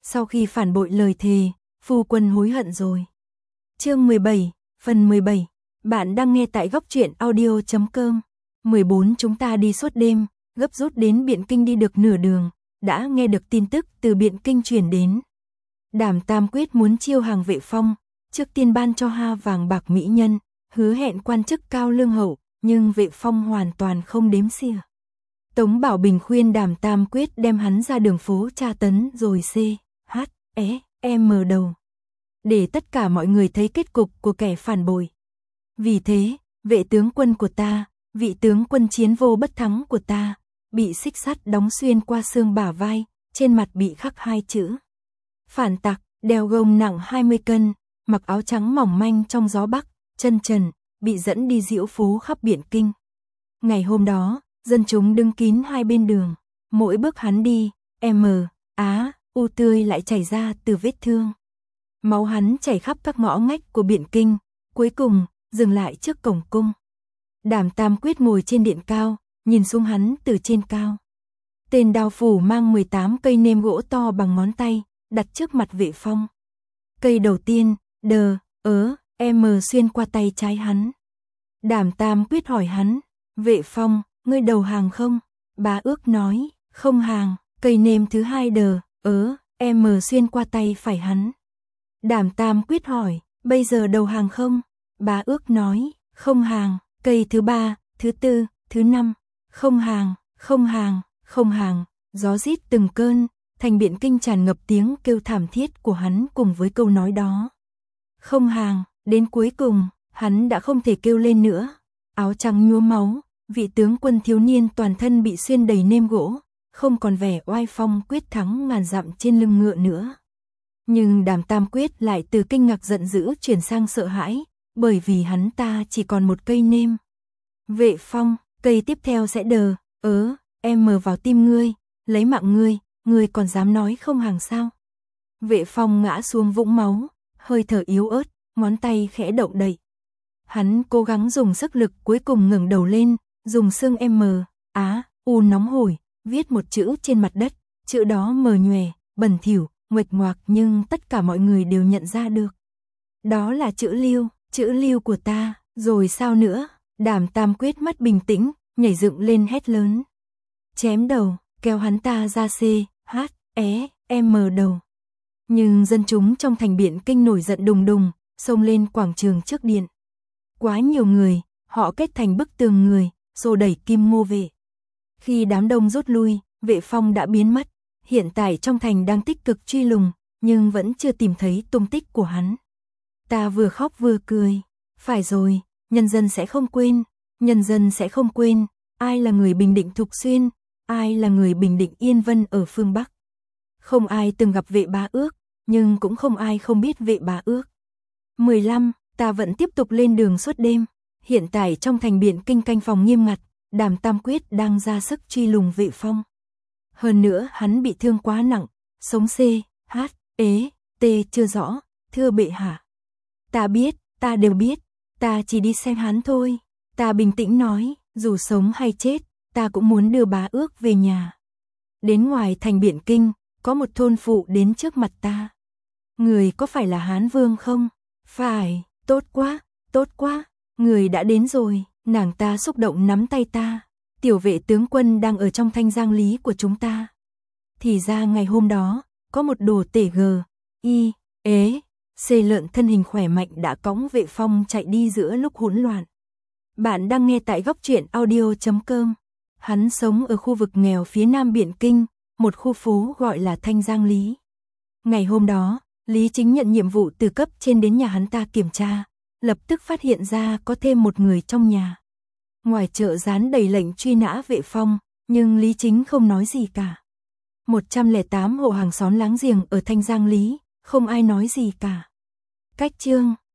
Sau khi phản bội lời thề, phu quân hối hận rồi. Chương 17, phần 17. Bạn đang nghe tại góc truyện audio.com. 14 Chúng ta đi suốt đêm, gấp rút đến Biện Kinh. Đi được nửa đường, đã nghe được tin tức từ Biện Kinh truyền đến. Đàm Tam Quyết muốn chiêu hàng Vệ Phong, trước tiên ban cho ha vàng bạc mỹ nhân, hứa hẹn quan chức cao lương hậu, nhưng Vệ Phong hoàn toàn không đếm xỉa. Tống Bảo Bình khuyên Đàm Tam Quyết đem hắn ra đường phố tra tấn rồi CHM đầu, để tất cả mọi người thấy kết cục của kẻ phản bội. Vì thế, vệ tướng quân của ta, vị tướng quân chiến vô bất thắng của ta, bị xích sắt đóng xuyên qua xương bả vai, trên mặt bị khắc hai chữ phản tặc, đeo gông nặng 20 cân, mặc áo trắng mỏng manh trong gió bắc, chân trần, bị dẫn đi diễu phố khắp Biện Kinh. Ngày hôm đó, dân chúng đứng kín hai bên đường, mỗi bước hắn đi, u tươi lại chảy ra từ vết thương. Máu hắn chảy khắp các ngõ ngách của Biện Kinh, cuối cùng dừng lại trước cổng cung. Đàm Tam Quyết ngồi trên điện cao, nhìn xuống hắn từ trên cao. Tên đao phủ mang 18 cây nêm gỗ to bằng ngón tay, đặt trước mặt Vệ Phong. Cây đầu tiên, xuyên qua tay trái hắn. Đàm Tam Quyết hỏi hắn, Vệ Phong, ngươi đầu hàng không? Bá Ước nói, không hàng. Cây nêm thứ hai xuyên qua tay phải hắn. Đàm Tam Quyết hỏi, bây giờ đầu hàng không? Bá Ước nói, không hàng. Cây thứ ba, thứ tư, thứ năm, không hàng, không hàng, không hàng. Gió rít từng cơn, thành Biện Kinh tràn ngập tiếng kêu thảm thiết của hắn cùng với câu nói đó. Không hàng, đến cuối cùng, hắn đã không thể kêu lên nữa. Áo trắng nhuốm máu, vị tướng quân thiếu niên toàn thân bị xuyên đầy nêm gỗ, không còn vẻ oai phong quyết thắng ngàn dặm trên lưng ngựa nữa. Nhưng Đàm Tam Quyết lại từ kinh ngạc giận dữ chuyển sang sợ hãi, bởi vì hắn ta chỉ còn một cây nêm. Vệ Phong, cây tiếp theo sẽ vào tim ngươi, lấy mạng ngươi còn dám nói không hàng sao? Vệ Phong ngã xuống vũng máu, hơi thở yếu ớt, ngón tay khẽ động đậy. Hắn cố gắng dùng sức lực, cuối cùng ngẩng đầu lên, dùng xương nóng hổi, viết một chữ trên mặt đất, chữ đó mờ nhòe, bẩn thỉu, nguệch ngoạc nhưng tất cả mọi người đều nhận ra được. Đó là chữ Lưu của ta, rồi sao nữa? Đàm Tam Quyết mất bình tĩnh, nhảy dựng lên hét lớn. Chém đầu, kéo hắn ta ra CHM đầu. Nhưng dân chúng trong thành Biện Kinh nổi giận đùng đùng, xông lên quảng trường trước điện. Quá nhiều người, họ kết thành bức tường người, xô đẩy Kim Ngô Vệ. Khi đám đông rút lui, Vệ Phong đã biến mất. Hiện tại trong thành đang tích cực truy lùng, nhưng vẫn chưa tìm thấy tung tích của hắn. Ta vừa khóc vừa cười. Phải rồi, nhân dân sẽ không quên, ai là người Bình Định Thục Xuyên, ai là người Bình Định Yên Vân ở phương Bắc. Không ai từng gặp Vệ Bá Ước, nhưng cũng không ai không biết Vệ Bá Ước. 15. Ta vẫn tiếp tục lên đường suốt đêm. Hiện tại trong thành Biện Kinh canh phòng nghiêm ngặt, Đàm Tam Quyết đang ra sức truy lùng Vệ Phong. Hơn nữa hắn bị thương quá nặng, sống chưa rõ, thưa bệ hạ. Ta biết, ta đều biết, ta chỉ đi xem hắn thôi. Ta bình tĩnh nói, dù sống hay chết, ta cũng muốn đưa Bá Ước về nhà. Đến ngoài thành Biện Kinh, có một thôn phụ đến trước mặt ta. Người có phải là Hán Vương không? Phải, tốt quá, người đã đến rồi. Nàng ta xúc động nắm tay ta. Tiểu vệ tướng quân đang ở trong thanh giang lý của chúng ta. Thì ra ngày hôm đó, có một đồ tể lợn thân hình khỏe mạnh đã cõng Vệ Phong chạy đi giữa lúc hỗn loạn. Bạn đang nghe tại góc truyện audio.com. Hắn sống ở khu vực nghèo phía nam Biện Kinh, một khu phố gọi là Thanh Giang Lý. Ngày hôm đó, Lý Chính nhận nhiệm vụ từ cấp trên đến nhà hắn ta kiểm tra, lập tức phát hiện ra có thêm một người trong nhà. Ngoài chợ dán đầy lệnh truy nã Vệ Phong, nhưng Lý Chính không nói gì cả. 108 hộ hàng xóm láng giềng ở Thanh Giang Lý, không ai nói gì cả. Cách chương